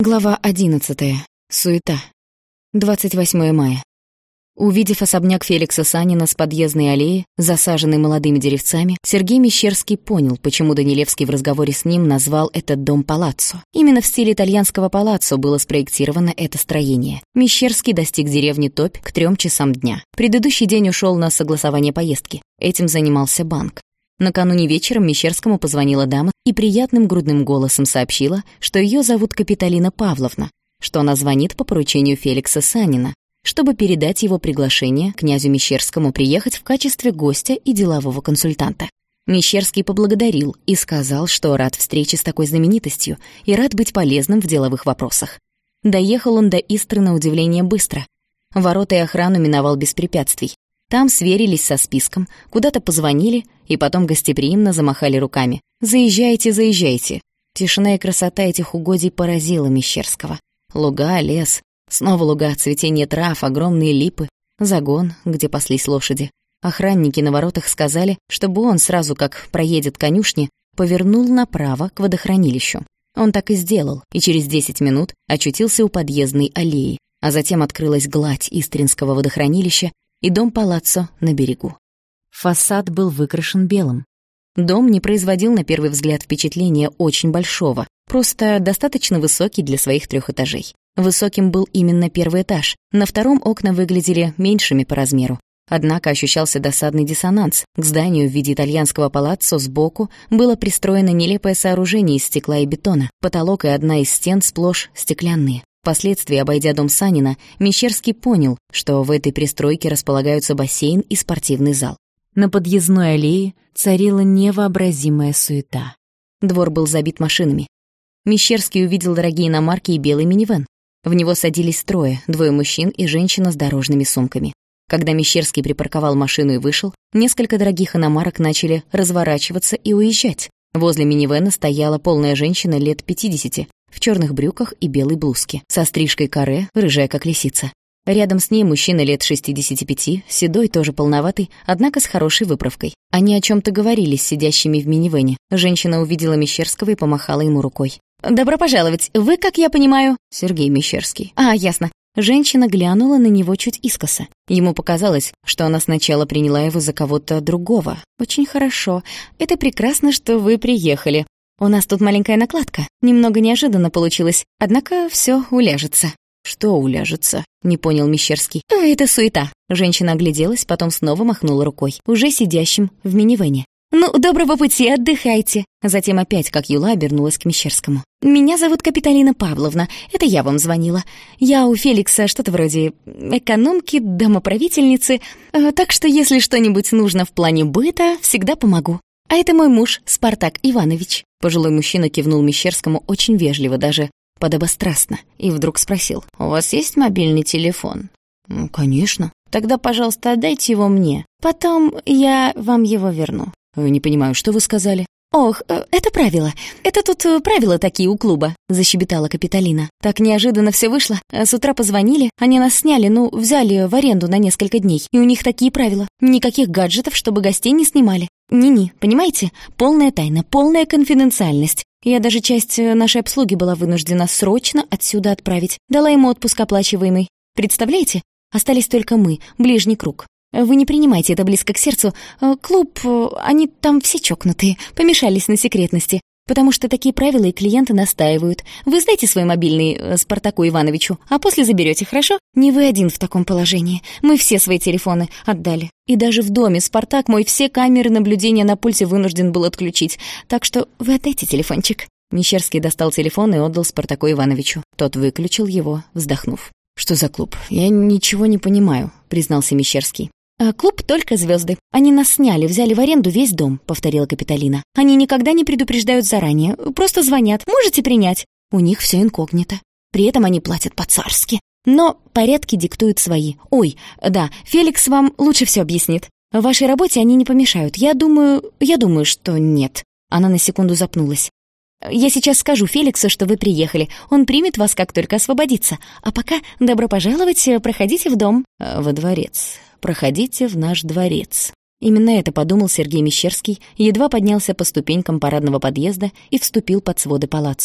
Глава 11. Суета. 28 мая. Увидев особняк Феликса Санина с подъездной аллеи, засаженной молодыми деревцами, Сергей Мещерский понял, почему Данилевский в разговоре с ним назвал этот дом палаццо. Именно в стиле итальянского палаццо было спроектировано это строение. Мещерский достиг деревни Топь к 3 часам дня. Предыдущий день ушел на согласование поездки. Этим занимался банк. Накануне вечером Мещерскому позвонила дама и приятным грудным голосом сообщила, что ее зовут Капитолина Павловна, что она звонит по поручению Феликса Санина, чтобы передать его приглашение князю Мещерскому приехать в качестве гостя и делового консультанта. Мещерский поблагодарил и сказал, что рад встрече с такой знаменитостью и рад быть полезным в деловых вопросах. Доехал он до Истры на удивление быстро. Ворота и охрану миновал без препятствий. Там сверились со списком, куда-то позвонили и потом гостеприимно замахали руками. «Заезжайте, заезжайте». Тишина и красота этих угодий поразила Мещерского. Луга, лес, снова луга, цветение трав, огромные липы, загон, где паслись лошади. Охранники на воротах сказали, чтобы он сразу, как проедет конюшни, повернул направо к водохранилищу. Он так и сделал, и через 10 минут очутился у подъездной аллеи, а затем открылась гладь Истринского водохранилища и дом палаццо на берегу. Фасад был выкрашен белым. Дом не производил на первый взгляд впечатления очень большого, просто достаточно высокий для своих 3 этажей. Высоким был именно первый этаж, на втором окна выглядели меньшими по размеру. Однако ощущался досадный диссонанс. К зданию в виде итальянского палаццо сбоку было пристроено нелепое сооружение из стекла и бетона. Потолок и одна из стен сплошь стеклянные. Впоследствии, обойдя дом Санина, Мещерский понял, что в этой пристройке располагаются бассейн и спортивный зал. На подъездной аллее царила невообразимая суета. Двор был забит машинами. Мещерский увидел дорогие иномарки и белый минивэн. В него садились 3, 2 мужчин и женщина с дорожными сумками. Когда Мещерский припарковал машину и вышел, несколько дорогих иномарок начали разворачиваться и уезжать. Возле минивэна стояла полная женщина лет 50, в черных брюках и белой блузке, со стрижкой каре, рыжая как лисица. Рядом с ней мужчина лет 65, седой, тоже полноватый, однако с хорошей выправкой. Они о чем-то говорили с сидящими в минивэне. Женщина увидела Мещерского и помахала ему рукой. «Добро пожаловать. Вы, как я понимаю...» «Сергей Мещерский». «А, ясно». Женщина глянула на него чуть искоса. Ему показалось, что она сначала приняла его за кого-то другого. «Очень хорошо. Это прекрасно, что вы приехали. У нас тут маленькая накладка. Немного неожиданно получилось, однако все уляжется». «Что уляжется?» — не понял Мещерский. «Это суета». Женщина огляделась, потом снова махнула рукой, уже сидящим в минивэне. «Ну, доброго пути, отдыхайте». Затем опять, как юла, обернулась к Мещерскому. «Меня зовут Капитолина Павловна. Это я вам звонила. Я у Феликса что-то вроде экономки, домоправительницы. Так что, если что-нибудь нужно в плане быта, всегда помогу. А это мой муж, Спартак Иванович». Пожилой мужчина кивнул Мещерскому очень вежливо, даже подобострастно, и вдруг спросил: «У вас есть мобильный телефон?» «Ну, конечно». «Тогда, пожалуйста, отдайте его мне. Потом я вам его верну». «Не понимаю, что вы сказали?» «Ох, это правило. Это тут правила такие у клуба», — защебетала Капитолина. «Так неожиданно все вышло. С утра позвонили, они нас сняли, взяли в аренду на несколько дней. И у них такие правила. Никаких гаджетов, чтобы гостей не снимали. Ни-ни, понимаете? Полная тайна, полная конфиденциальность. Я даже часть нашей обслуги была вынуждена срочно отсюда отправить. Дала ему отпуск оплачиваемый. Представляете? Остались только мы, ближний круг. Вы не принимайте это близко к сердцу. Клуб, они там все чокнутые, помешались на секретности. Потому что такие правила и клиенты настаивают. Вы сдайте свой мобильный Спартаку Ивановичу, а после заберете, хорошо? Не вы один в таком положении. Мы все свои телефоны отдали. И даже в доме Спартак мой все камеры наблюдения на пульсе вынужден был отключить. Так что вы отдайте телефончик». Мещерский достал телефон и отдал Спартаку Ивановичу. Тот выключил его, вздохнув. «Что за клуб? Я ничего не понимаю», — признался Мещерский. «Клуб «Только звезды». Они нас сняли, взяли в аренду весь дом», — повторила Капитолина. «Они никогда не предупреждают заранее, просто звонят. Можете принять?» У них все инкогнито. При этом они платят по-царски. Но порядки диктуют свои. Ой, да, Феликс вам лучше все объяснит. В вашей работе они не помешают. Я думаю, что нет». Она на секунду запнулась. «Я сейчас скажу Феликсу, что вы приехали. Он примет вас, как только освободится. А пока добро пожаловать, проходите в дом». «Во дворец. Проходите в наш дворец». Именно это подумал Сергей Мещерский, едва поднялся по ступенькам парадного подъезда и вступил под своды палаццо.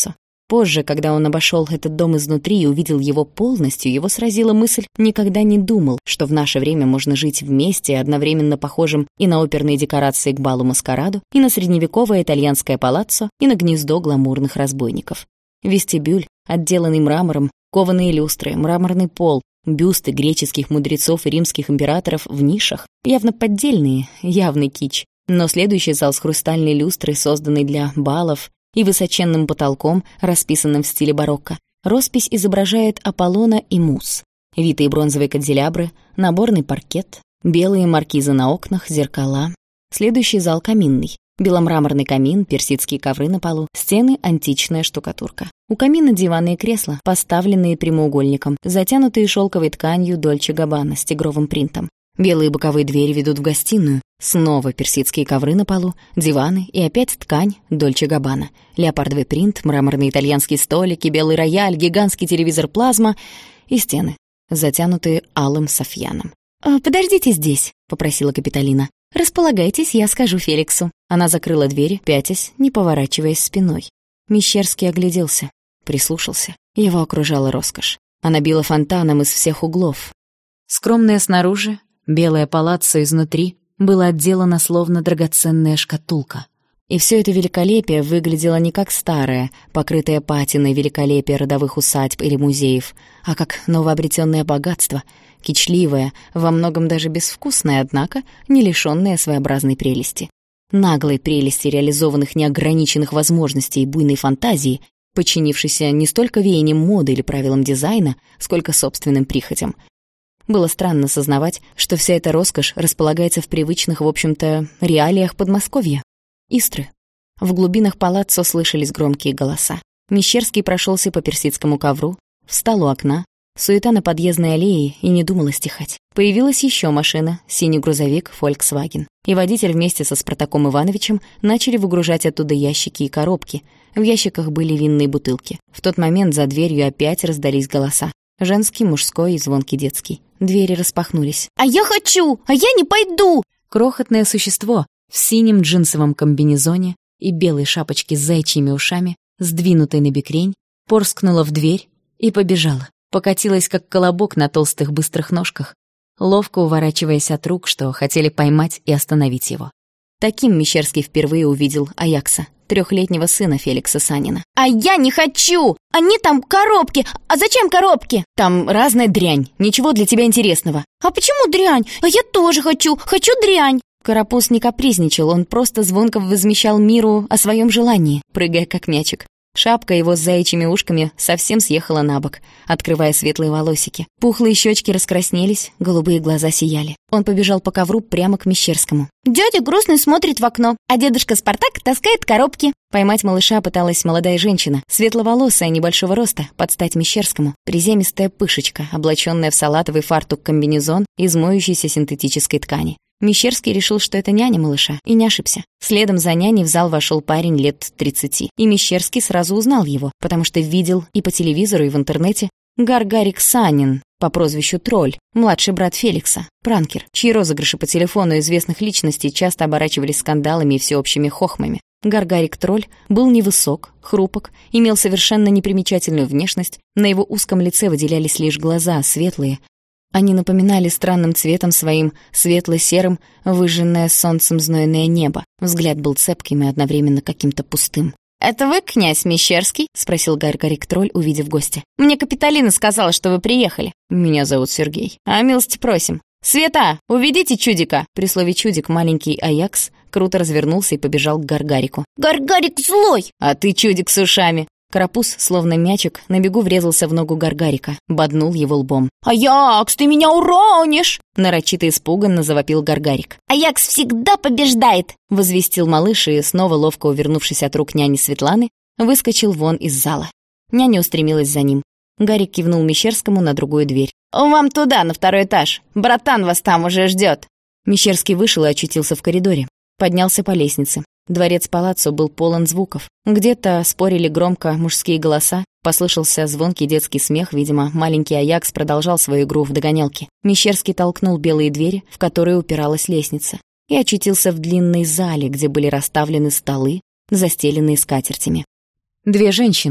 Позже, когда он обошел этот дом изнутри и увидел его полностью, его сразила мысль: никогда не думал, что в наше время можно жить вместе, одновременно похожим и на оперные декорации к балу-маскараду, и на средневековое итальянское палаццо, и на гнездо гламурных разбойников. Вестибюль, отделанный мрамором, кованые люстры, мраморный пол, бюсты греческих мудрецов и римских императоров в нишах, явно поддельные, явный кич. Но следующий зал с хрустальной люстрой, созданной для балов, и высоченным потолком, расписанным в стиле барокко. Роспись изображает Аполлона и Муз. Витые бронзовые канделябры, наборный паркет, белые маркизы на окнах, зеркала. Следующий зал каминный. Беломраморный камин, персидские ковры на полу, стены — античная штукатурка. У камина диваны и кресла, поставленные прямоугольником, затянутые шелковой тканью Дольче Габбана с тигровым принтом. Белые боковые двери ведут в гостиную. Снова персидские ковры на полу, диваны и опять ткань Дольче Габбана. Леопардовый принт, мраморные итальянские столики, белый рояль, гигантский телевизор плазма и стены, затянутые алым софьяном. «Подождите здесь», — попросила Капитолина. «Располагайтесь, я скажу Феликсу». Она закрыла двери, пятясь, не поворачиваясь спиной. Мещерский огляделся, прислушался. Его окружала роскошь. Она била фонтаном из всех углов. Скромная снаружи, белое палаццо изнутри было отделано словно драгоценная шкатулка. И все это великолепие выглядело не как старое, покрытое патиной великолепие родовых усадьб или музеев, а как новообретенное богатство, кичливое, во многом даже безвкусное, однако не лишённое своеобразной прелести. Наглой прелести реализованных неограниченных возможностей и буйной фантазии, подчинившейся не столько веяниям моды или правилам дизайна, сколько собственным прихотям. Было странно сознавать, что вся эта роскошь располагается в привычных, в общем-то, реалиях Подмосковья. Истры. В глубинах палаццо слышались громкие голоса. Мещерский прошелся по персидскому ковру, встал у окна, суета на подъездной аллее и не думала стихать. Появилась еще машина, синий грузовик «Фольксваген». И водитель вместе со Спартаком Ивановичем начали выгружать оттуда ящики и коробки. В ящиках были винные бутылки. В тот момент за дверью опять раздались голоса. Женский, мужской и звонкий детский. Двери распахнулись. «А я хочу! А я не пойду!» Крохотное существо в синем джинсовом комбинезоне и белой шапочке с заячьими ушами, сдвинутой на бекрень, порскнула в дверь и побежала. Покатилась, как колобок на толстых быстрых ножках, ловко уворачиваясь от рук, что хотели поймать и остановить его. Таким Мещерский впервые увидел Аякса, 3-летнего сына Феликса Санина. «А я не хочу! Они там коробки! А зачем коробки?» «Там разная дрянь, ничего для тебя интересного». «А почему дрянь? А я тоже хочу! Хочу дрянь!» Карапуз не капризничал, он просто звонко возмещал миру о своем желании, прыгая как мячик. Шапка его с заячьими ушками совсем съехала на бок, открывая светлые волосики. Пухлые щечки раскраснелись, голубые глаза сияли. Он побежал по ковру прямо к Мещерскому. Дядя грустно смотрит в окно, а дедушка Спартак таскает коробки. Поймать малыша пыталась молодая женщина, светловолосая, небольшого роста, под стать Мещерскому. Приземистая пышечка, облаченная в салатовый фартук-комбинезон из моющейся синтетической ткани. Мещерский решил, что это няня малыша, и не ошибся. Следом за няней в зал вошел парень лет 30, и Мещерский сразу узнал его, потому что видел и по телевизору, и в интернете Гаргарик Санин по прозвищу Тролль, младший брат Феликса, пранкер, чьи розыгрыши по телефону известных личностей часто оборачивались скандалами и всеобщими хохмами. Гаргарик Тролль был невысок, хрупок, имел совершенно непримечательную внешность, на его узком лице выделялись лишь глаза, светлые. Они напоминали странным цветом своим светло-серым, выжженное солнцем знойное небо. Взгляд был цепким и одновременно каким-то пустым. «Это вы, князь Мещерский?» — спросил Гаргарик-тролль, увидев гостя. «Мне Капитолина сказала, что вы приехали». «Меня зовут Сергей». «А милости просим». «Света, уведите чудика!» При слове «чудик» маленький Аякс круто развернулся и побежал к Гаргарику. «Гаргарик злой!» «А ты чудик с ушами!» Карапуз, словно мячик, на бегу врезался в ногу Гаргарика, боднул его лбом. «Аякс, ты меня уронишь!» Нарочито испуганно завопил Гаргарик. «Аякс всегда побеждает!» Возвестил малыш и, снова ловко увернувшись от рук няни Светланы, выскочил вон из зала. Няня устремилась за ним. Гарик кивнул Мещерскому на другую дверь. «Вам туда, на 2-й этаж. Братан вас там уже ждет!» Мещерский вышел и очутился в коридоре. Поднялся по лестнице. Дворец-палаццо был полон звуков. Где-то спорили громко мужские голоса, послышался звонкий детский смех, видимо, маленький Аякс продолжал свою игру в догонялки. Мещерский толкнул белые двери, в которые упиралась лестница, и очутился в длинной зале, где были расставлены столы, застеленные скатертями. 2 женщины,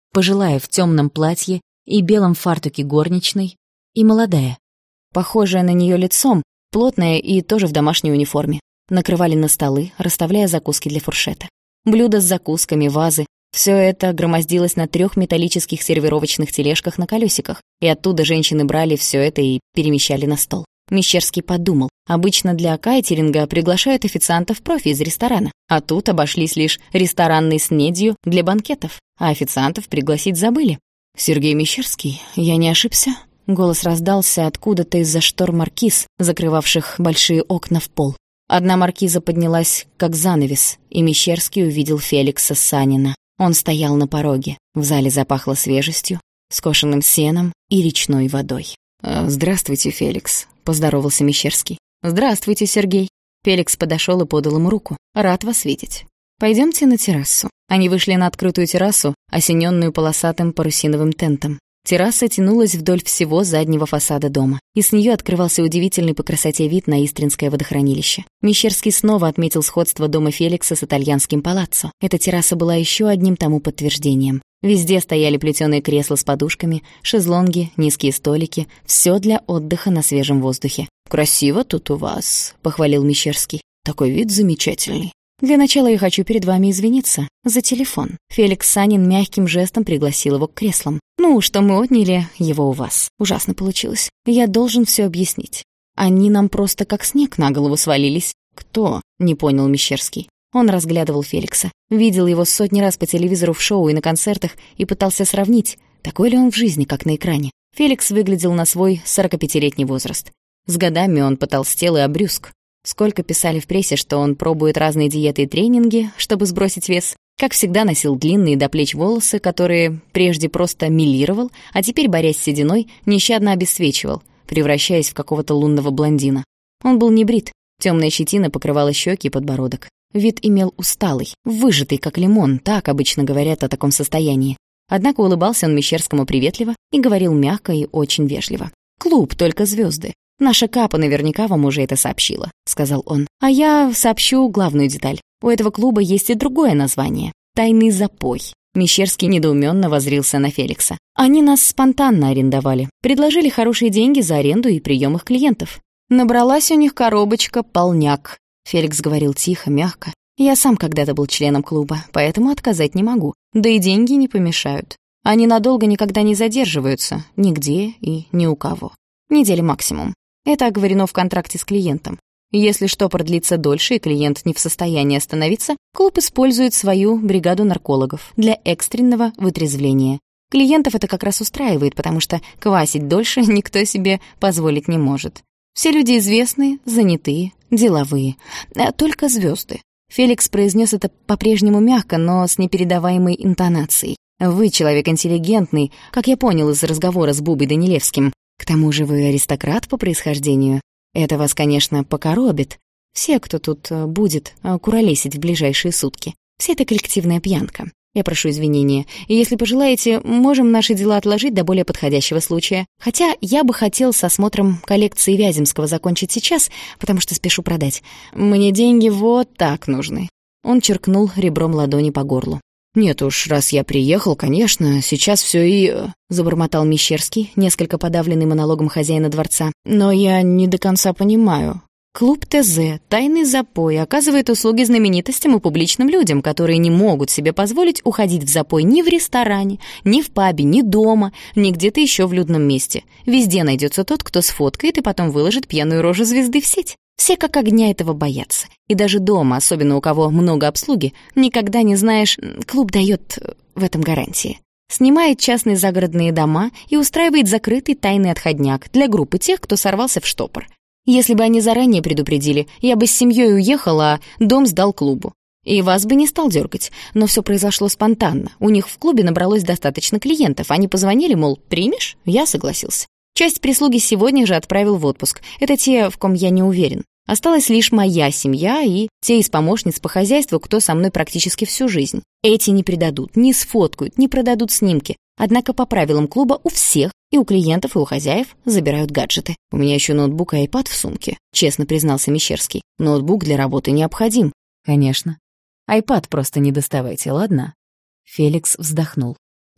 пожилая в темном платье и белом фартуке горничной, и молодая, похожая на нее лицом, плотная и тоже в домашней униформе. Накрывали на столы, расставляя закуски для фуршета. Блюда с закусками, вазы — все это громоздилось на 3 металлических сервировочных тележках на колесиках, и оттуда женщины брали все это и перемещали на стол. Мещерский подумал, обычно для кайтеринга приглашают официантов-профи из ресторана, а тут обошлись лишь ресторанной снедью для банкетов, а официантов пригласить забыли. «Сергей Мещерский, я не ошибся?» Голос раздался откуда-то из-за штор маркиз, закрывавших большие окна в пол. Одна маркиза поднялась, как занавес, и Мещерский увидел Феликса Санина. Он стоял на пороге. В зале запахло свежестью, скошенным сеном и речной водой. «Здравствуйте, Феликс», — поздоровался Мещерский. «Здравствуйте, Сергей». Феликс подошел и подал ему руку. «Рад вас видеть. Пойдемте на террасу». Они вышли на открытую террасу, осененную полосатым парусиновым тентом. Терраса тянулась вдоль всего заднего фасада дома, и с нее открывался удивительный по красоте вид на Истринское водохранилище. Мещерский снова отметил сходство дома Феликса с итальянским палаццо. Эта терраса была еще одним тому подтверждением. Везде стояли плетеные кресла с подушками, шезлонги, низкие столики, все для отдыха на свежем воздухе. «Красиво тут у вас», — похвалил Мещерский. «Такой вид замечательный». «Для начала я хочу перед вами извиниться за телефон». Феликс Санин мягким жестом пригласил его к креслам. «Ну, что мы отняли его у вас. Ужасно получилось. Я должен все объяснить. Они нам просто как снег на голову свалились». «Кто?» — не понял Мещерский. Он разглядывал Феликса. Видел его сотни раз по телевизору в шоу и на концертах и пытался сравнить, такой ли он в жизни, как на экране. Феликс выглядел на свой 45-летний возраст. С годами он потолстел и обрюзг. Сколько писали в прессе, что он пробует разные диеты и тренинги, чтобы сбросить вес. Как всегда, носил длинные до плеч волосы, которые прежде просто милировал, а теперь, борясь с сединой, нещадно обесцвечивал, превращаясь в какого-то лунного блондина. Он был не брит, темная щетина покрывала щеки и подбородок. Вид имел усталый, выжатый, как лимон, так обычно говорят о таком состоянии. Однако улыбался он Мещерскому приветливо и говорил мягко и очень вежливо. «Клуб, только звезды. Наша Капа наверняка вам уже это сообщила», — сказал он. «А я сообщу главную деталь. У этого клуба есть и другое название — «Тайный запой». Мещерский недоуменно воззрился на Феликса. «Они нас спонтанно арендовали. Предложили хорошие деньги за аренду и прием их клиентов. Набралась у них коробочка полняк». Феликс говорил тихо, мягко. «Я сам когда-то был членом клуба, поэтому отказать не могу. Да и деньги не помешают. Они надолго никогда не задерживаются. Нигде и ни у кого. Недели максимум. Это оговорено в контракте с клиентом. Если штопор длится дольше и клиент не в состоянии остановиться, клуб использует свою бригаду наркологов для экстренного вытрезвления. Клиентов это как раз устраивает, потому что квасить дольше никто себе позволить не может. Все люди известные, занятые, деловые. Только звезды. Феликс произнес это по-прежнему мягко, но с непередаваемой интонацией. «Вы человек интеллигентный, как я понял из разговора с Бубой Данилевским. К тому же вы аристократ по происхождению. Это вас, конечно, покоробит. Все, кто тут будет куролесить в ближайшие сутки. Вся эта коллективная пьянка. Я прошу извинения. И если пожелаете, можем наши дела отложить до более подходящего случая. Хотя я бы хотел с осмотром коллекции Вяземского закончить сейчас, потому что спешу продать. Мне деньги вот так нужны». Он черкнул ребром ладони по горлу. «Нет уж, раз я приехал, конечно, сейчас все и...» — забормотал Мещерский, несколько подавленный монологом хозяина дворца. «Но я не до конца понимаю. Клуб ТЗ, тайный запой, оказывает услуги знаменитостям и публичным людям, которые не могут себе позволить уходить в запой ни в ресторане, ни в пабе, ни дома, ни где-то еще в людном месте. Везде найдется тот, кто сфоткает и потом выложит пьяную рожу звезды в сеть. Все как огня этого боятся. И даже дома, особенно у кого много обслуги, никогда не знаешь, клуб дает в этом гарантии. Снимает частные загородные дома и устраивает закрытый тайный отходняк для группы тех, кто сорвался в штопор. Если бы они заранее предупредили, я бы с семьей уехала, а дом сдал клубу. И вас бы не стал дергать. Но все произошло спонтанно. У них в клубе набралось достаточно клиентов. Они позвонили, мол, примешь? Я согласился. Часть прислуги сегодня же отправил в отпуск. Это те, в ком я не уверен. Осталась лишь моя семья и те из помощниц по хозяйству, кто со мной практически всю жизнь. Эти не предадут, не сфоткают, не продадут снимки. Однако по правилам клуба у всех, и у клиентов, и у хозяев, забирают гаджеты. У меня еще ноутбук и iPad в сумке, честно признался Мещерский. Ноутбук для работы необходим. Конечно. iPad просто не доставайте, ладно? Феликс вздохнул.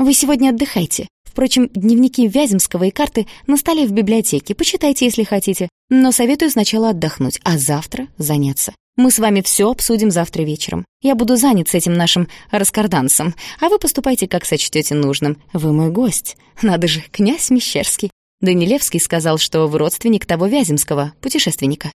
Вы сегодня отдыхайте. Впрочем, дневники Вяземского и карты на столе в библиотеке. Почитайте, если хотите. Но советую сначала отдохнуть, а завтра заняться. Мы с вами все обсудим завтра вечером. Я буду занят с этим нашим раскардансом, а вы поступайте, как сочтете нужным. Вы мой гость. Надо же, князь Мещерский. Данилевский сказал, что вы родственник того Вяземского, путешественника.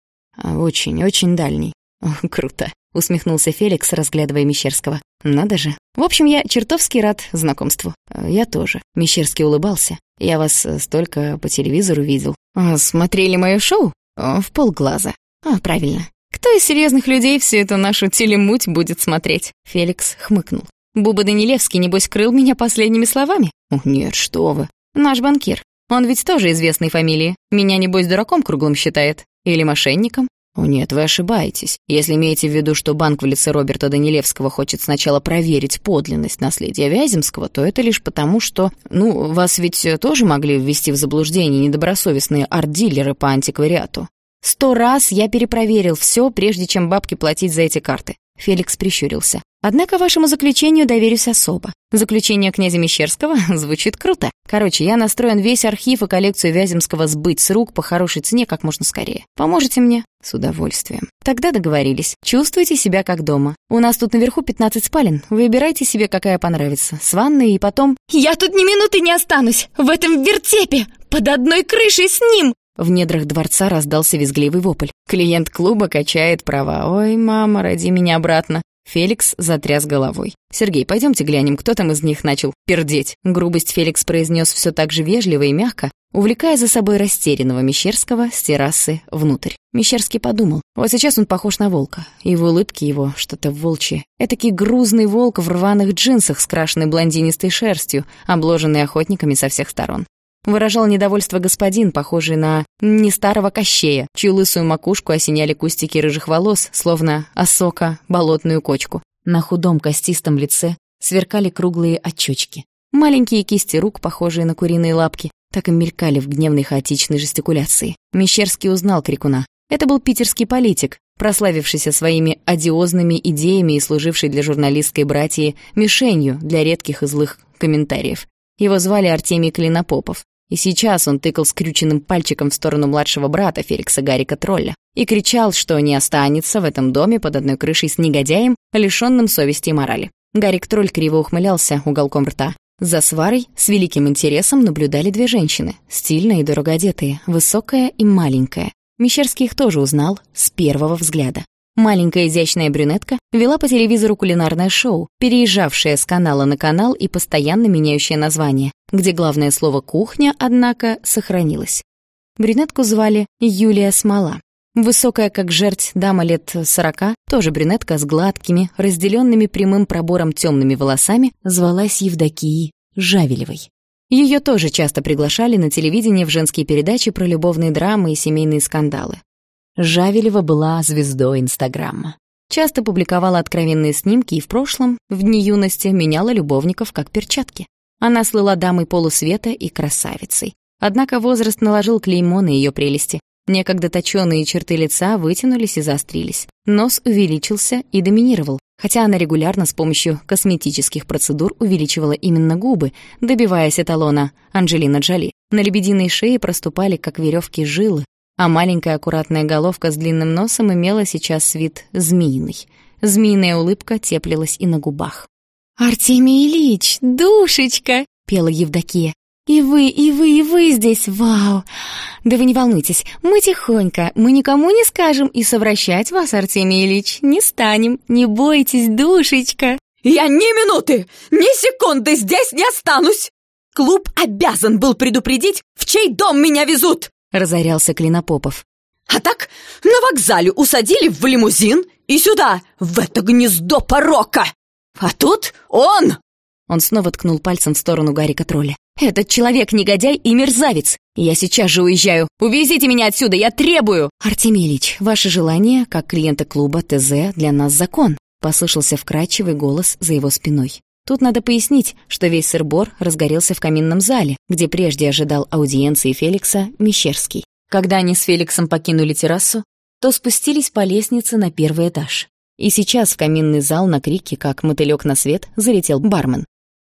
Очень дальний. Круто. Усмехнулся Феликс, разглядывая Мещерского. Надо же. В общем, я чертовски рад знакомству. Я тоже. Мещерский улыбался. Я вас столько по телевизору видел. Смотрели мое шоу? В полглаза. Правильно. Кто из серьезных людей всю эту нашу телемуть будет смотреть? Феликс хмыкнул. Буба Данилевский, небось, крыл меня последними словами? Нет, что вы. Наш банкир. Он ведь тоже известной фамилии. Меня, небось, дураком круглым считает. Или мошенником? Нет, вы ошибаетесь. Если имеете в виду, что банк в лице Роберта Данилевского хочет сначала проверить подлинность наследия Вяземского, то это лишь потому, что... вас ведь тоже могли ввести в заблуждение недобросовестные арт-дилеры по антиквариату. 100 раз я перепроверил все, прежде чем бабки платить за эти карты. Феликс прищурился. Однако вашему заключению доверюсь особо. Заключение князя Мещерского звучит круто. Короче, я настроен весь архив и коллекцию Вяземского сбыть с рук по хорошей цене как можно скорее. Поможете мне? С удовольствием. Тогда договорились. Чувствуйте себя как дома. У нас тут наверху 15 спален. Выбирайте себе, какая понравится. С ванной и потом... Я тут ни минуты не останусь! В этом вертепе! Под одной крышей с ним! В недрах дворца раздался визгливый вопль. Клиент клуба качает права. «Ой, мама, роди меня обратно». Феликс затряс головой. «Сергей, пойдемте глянем, кто там из них начал пердеть». Грубость Феликс произнес все так же вежливо и мягко, увлекая за собой растерянного Мещерского с террасы внутрь. Мещерский подумал, вот сейчас он похож на волка, и в улыбке его что-то волчье. Этакий грузный волк в рваных джинсах с крашенной блондинистой шерстью, обложенный охотниками со всех сторон. Выражал недовольство господин, похожий на не старого Кощея, чью лысую макушку осеняли кустики рыжих волос, словно осока болотную кочку. На худом костистом лице сверкали круглые очечки. Маленькие кисти рук, похожие на куриные лапки, так и мелькали в гневной хаотичной жестикуляции. Мещерский узнал крикуна. Это был питерский политик, прославившийся своими одиозными идеями и служивший для журналистской братьи мишенью для редких и злых комментариев. Его звали Артемий Клинопопов. И сейчас он тыкал скрюченным пальчиком в сторону младшего брата Феликса Гарика Тролля и кричал, что не останется в этом доме под одной крышей с негодяем, лишённым совести и морали. Гарик Тролль криво ухмылялся уголком рта. За сварой с великим интересом наблюдали две женщины, стильные и дорого одетые, высокая и маленькая. Мещерский их тоже узнал с первого взгляда. Маленькая изящная брюнетка вела по телевизору кулинарное шоу, переезжавшее с канала на канал и постоянно меняющее название, где главное слово «кухня», однако, сохранилось. Брюнетку звали Юлия Смола. Высокая, как жерть, дама лет 40, тоже брюнетка с гладкими, разделенными прямым пробором темными волосами, звалась Евдокией Жавелевой. Ее тоже часто приглашали на телевидение в женские передачи про любовные драмы и семейные скандалы. Жавелева была звездой Инстаграма. Часто публиковала откровенные снимки и в прошлом, в дни юности, меняла любовников как перчатки. Она слыла дамой полусвета и красавицей. Однако возраст наложил клеймо на ее прелести. Некогда точёные черты лица вытянулись и заострились. Нос увеличился и доминировал, хотя она регулярно с помощью косметических процедур увеличивала именно губы, добиваясь эталона Анджелина Джоли. На лебединой шее проступали, как веревки, жилы, а маленькая аккуратная головка с длинным носом имела сейчас вид змеиный. Змеиная улыбка теплилась и на губах. «Артемий Ильич, душечка!» — пела Евдокия. «И вы здесь, вау! Да вы не волнуйтесь, мы тихонько, мы никому не скажем и совращать вас, Артемий Ильич, не станем, не бойтесь, душечка!» «Я ни минуты, ни секунды здесь не останусь! Клуб обязан был предупредить, в чей дом меня везут!» — разорялся Клинопопов. «А так на вокзале усадили в лимузин и сюда, в это гнездо порока! А тут он!» Он снова ткнул пальцем в сторону Гарика Тролля. «Этот человек негодяй и мерзавец! Я сейчас же уезжаю! Увезите меня отсюда, я требую!» «Артемий Ильич, ваше желание, как клиента клуба ТЗ, для нас закон», — послышался вкрадчивый голос за его спиной. Тут надо пояснить, что весь сыр-бор разгорелся в каминном зале, где прежде ожидал аудиенции Феликса Мещерский. Когда они с Феликсом покинули террасу, то спустились по лестнице на первый этаж. И сейчас в каминный зал на крики, как мотылёк на свет, залетел бармен.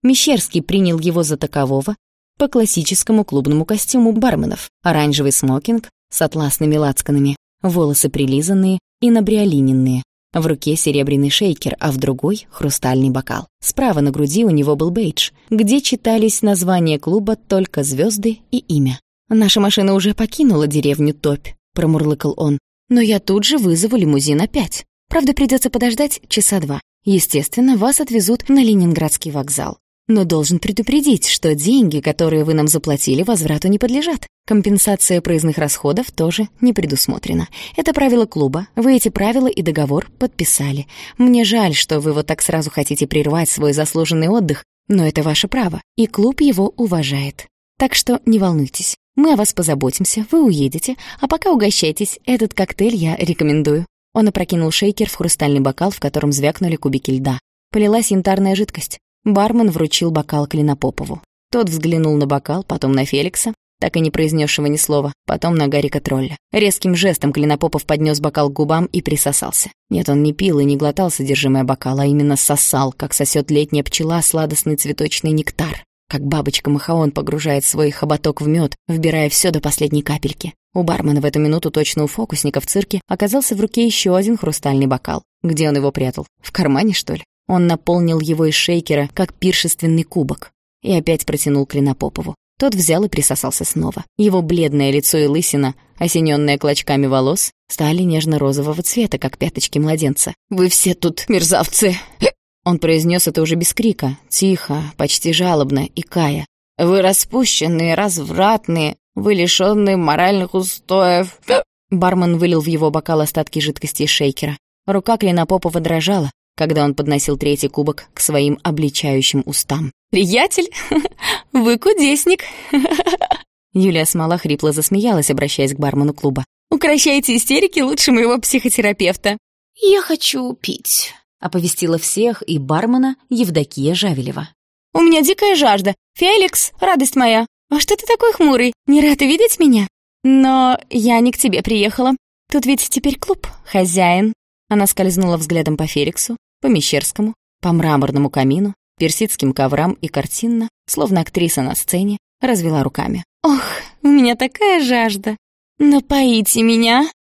Мещерский принял его за такового по классическому клубному костюму барменов. Оранжевый смокинг с атласными лацканами, волосы прилизанные и набриолиненные. В руке серебряный шейкер, а в другой — хрустальный бокал. Справа на груди у него был бейдж, где читались названия клуба только звезды и имя. «Наша машина уже покинула деревню Топь», — промурлыкал он. «Но я тут же вызову лимузин опять. Правда, придется подождать часа 2. Естественно, вас отвезут на Ленинградский вокзал. Но должен предупредить, что деньги, которые вы нам заплатили, возврату не подлежат. Компенсация проездных расходов тоже не предусмотрена. Это правило клуба. Вы эти правила и договор подписали. Мне жаль, что вы вот так сразу хотите прервать свой заслуженный отдых, но это ваше право, и клуб его уважает. Так что не волнуйтесь. Мы о вас позаботимся, вы уедете, а пока угощайтесь. Этот коктейль я рекомендую». Он опрокинул шейкер в хрустальный бокал, в котором звякнули кубики льда. Полилась янтарная жидкость. Бармен вручил бокал Клинопопову. Тот взглянул на бокал, потом на Феликса, так и не произнесшего ни слова, потом на Гарика Тролля. Резким жестом Клинопопов поднес бокал к губам и присосался. Нет, он не пил и не глотал содержимое бокала, а именно сосал, как сосет летняя пчела сладостный цветочный нектар, как бабочка-махаон погружает свой хоботок в мед, вбирая все до последней капельки. У бармена в эту минуту, точно у фокусника в цирке, оказался в руке еще один хрустальный бокал. Где он его прятал? В кармане, что ли? Он наполнил его из шейкера, как пиршественный кубок, и опять протянул Клинопопову. Тот взял и присосался снова. Его бледное лицо и лысина, осененная клочками волос, стали нежно-розового цвета, как пяточки младенца. «Вы все тут мерзавцы!» Он произнес это уже без крика, тихо, почти жалобно, икая. «Вы распущенные, развратные, вы лишённые моральных устоев!» Бармен вылил в его бокал остатки жидкости из шейкера. Рука Клинопопова дрожала, когда он подносил третий кубок к своим обличающим устам. «Приятель, вы кудесник!» Юлия Смола хрипло засмеялась, обращаясь к бармену клуба. «Укрощайте истерики лучше моего психотерапевта!» «Я хочу пить», — оповестила всех и бармена Евдокия Жавелева. «У меня дикая жажда. Феликс, радость моя, а что ты такой хмурый? Не рад видеть меня? Но я не к тебе приехала. Тут ведь теперь клуб, хозяин». Она скользнула взглядом по Феликсу, по Мещерскому, по мраморному камину, персидским коврам и картинно, словно актриса на сцене, развела руками. «Ох, у меня такая жажда. Напоите меня!»